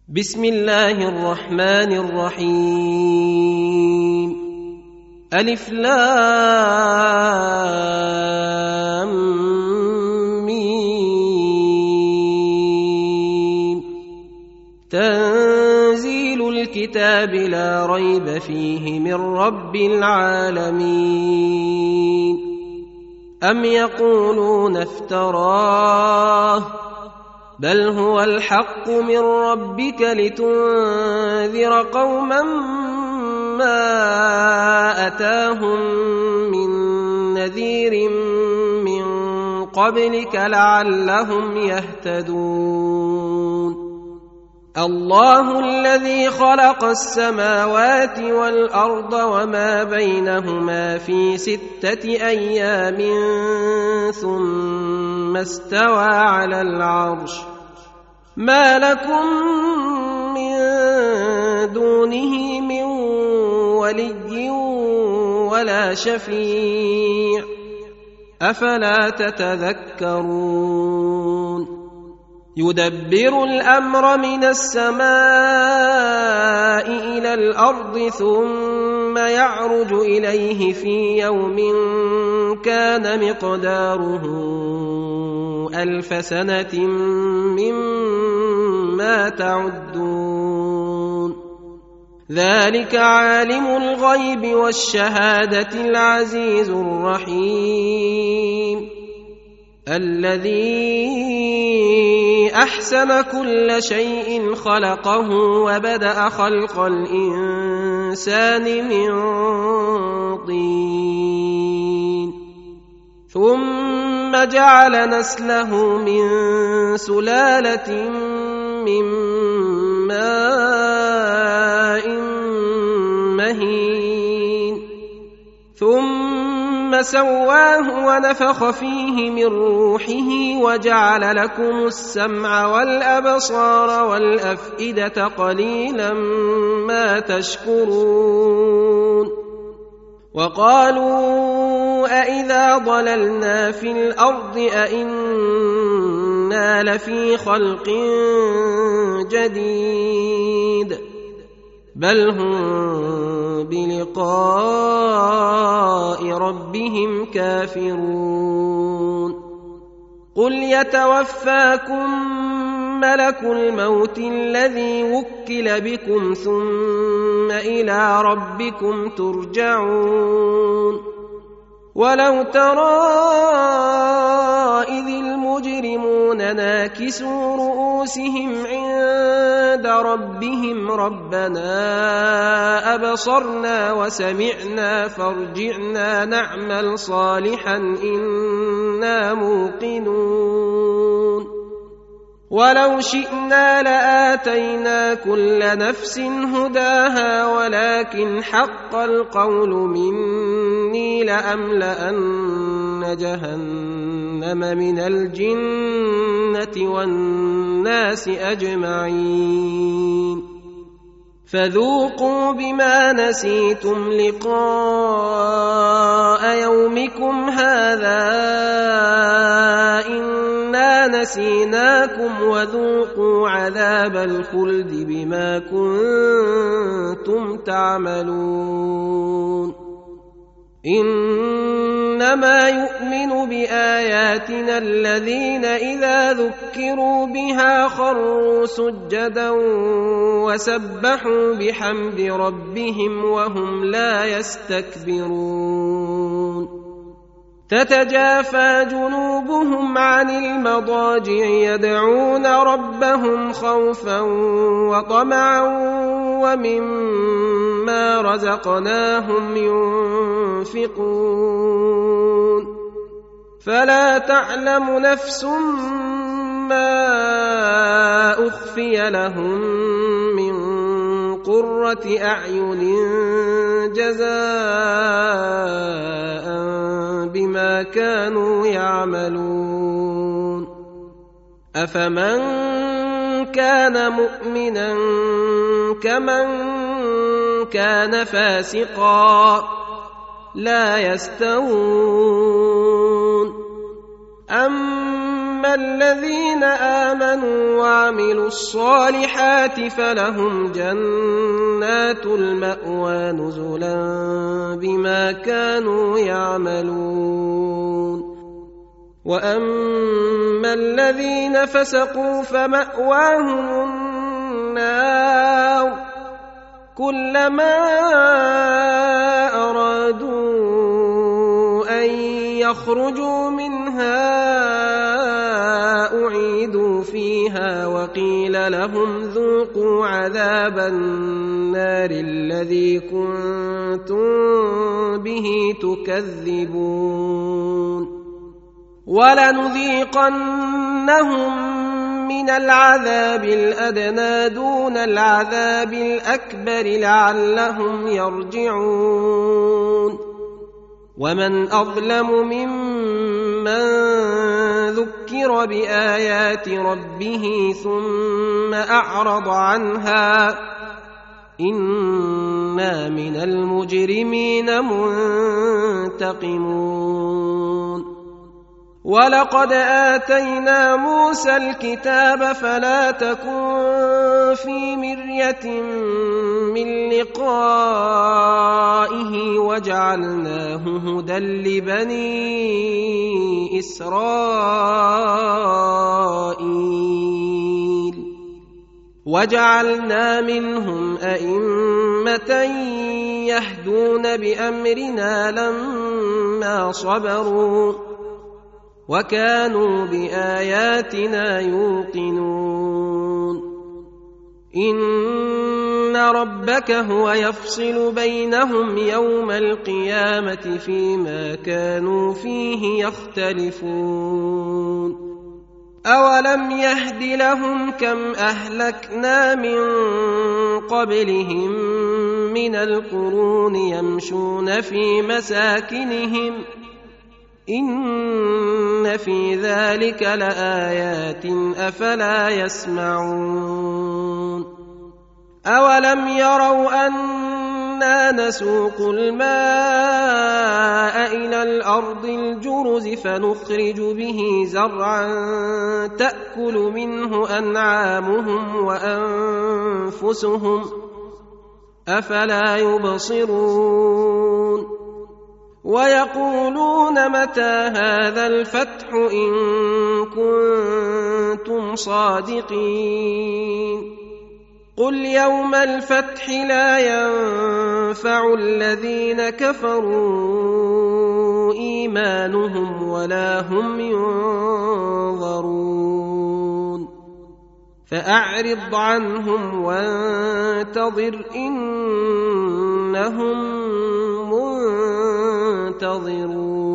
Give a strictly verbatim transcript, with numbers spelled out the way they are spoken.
بسم الله الرحمن الرحيم ألف لام ميم تنزيل الكتاب لا ريب فيه من رب العالمين أم يقولون افتراه بل هو الحق من ربك لتنذر قوما ما أتاهم من نذير من قبلك لعلهم يهتدون الله الذي خلق السماوات والأرض وما بينهما في ستة أيام ثم استوى على العرش ما لكم من دونه من ولي ولا شفيع أفلا تتذكرون يدبر الأمر من السماء إلى الأرض ثم يعرج إليه في يوم كان مقداره ألف سنة مما تعدون ذلك عالم الغيب والشهادة العزيز الرحيم الذي أحسن كل شيء خلقه وبدأ خلق الإنسان من طين ثم جعل نسله من سلالة من ماء مهين ثم سواه ونفخ فيه من روحه وجعل لكم السمع والأبصار والأفئدة قليلا ما تشكرون وقالوا أإذا ضللنا في الأرض أإنا لفي خلق جديد بل هم بلقاء ربهم كافرون قل يتوفاكم ملك الموت الذي وكل بكم ثم إلى ربكم ترجعون ولو ترى إذ المجرمون ناكسوا رؤوسهم عند ربهم ربنا أبصرنا وسمعنا فارجعنا نعمل صالحا إنا موقنون ولو شئنا لآتينا كل نفس هداها ولكن حق القول مني لأملأن جهنم من الجنة والناس أجمعين فذوقوا بما نسيتم لقاء يومكم هذا إنا نسيناكم وذوقوا عذاب الخلد بما كنتم تعملون إنما يؤمن بآياتنا الذين إذا ذكروا بها خروا سجدا وسبحوا بحمد ربهم وهم لا يستكبرون تتجافى جنوبهم عن المضاجع يدعون ربهم خوفا وطمعا ومما رزقناهم ينفقون فلا تعلم نفس ما أخفي لهم من قرة أعين جزاء بما كانوا يعملون أفمن كان مؤمنا كمن كان فاسقا لا يستوون أمن فأما الذين آمنوا وعملوا الصالحات فلهم جنات المأوى نزلا بما كانوا يعملون وأما الذين فسقوا فمأواهم النار كلما أرادوا أن يخرجوا منها أعيدوا فيها وقيل لهم ذوقوا عذاب النار الذي كنتم به تكذبون ولنذيقنهم من العذاب الأدنى دون العذاب الأكبر لعلهم يرجعون ومن أظلم ممن ذكر بآيات ربه ثم أعرض عنها إنا من المجرمين منتقمون ولقد آتينا موسى الكتاب فلا تكن في مرية من لقائه وجعلناه هدى لبني إسرائيل وجعلنا منهم أئمة يهدون بأمرنا لما صبروا وكانوا بآياتنا يوقنون إن ربك هو يفصل بينهم يوم القيامة فيما كانوا فيه يختلفون أولم يهد لهم كم أهلكنا من قبلهم من القرون يمشون في مساكنهم إن في ذلك لآيات أفلا يسمعون أولم يروا أنا نسوق الماء إلى الأرض الجرز فنخرج به زرعا تأكل منه أنعامهم وأنفسهم أفلا يبصرون ويقولون متى هذا الفتح إن كنتم صادقين قل يوم الفتح لا ينفع الذين كفروا إيمانهم ولا هم ينظرون فأعرض عنهم وانتظر إنهم منتظرون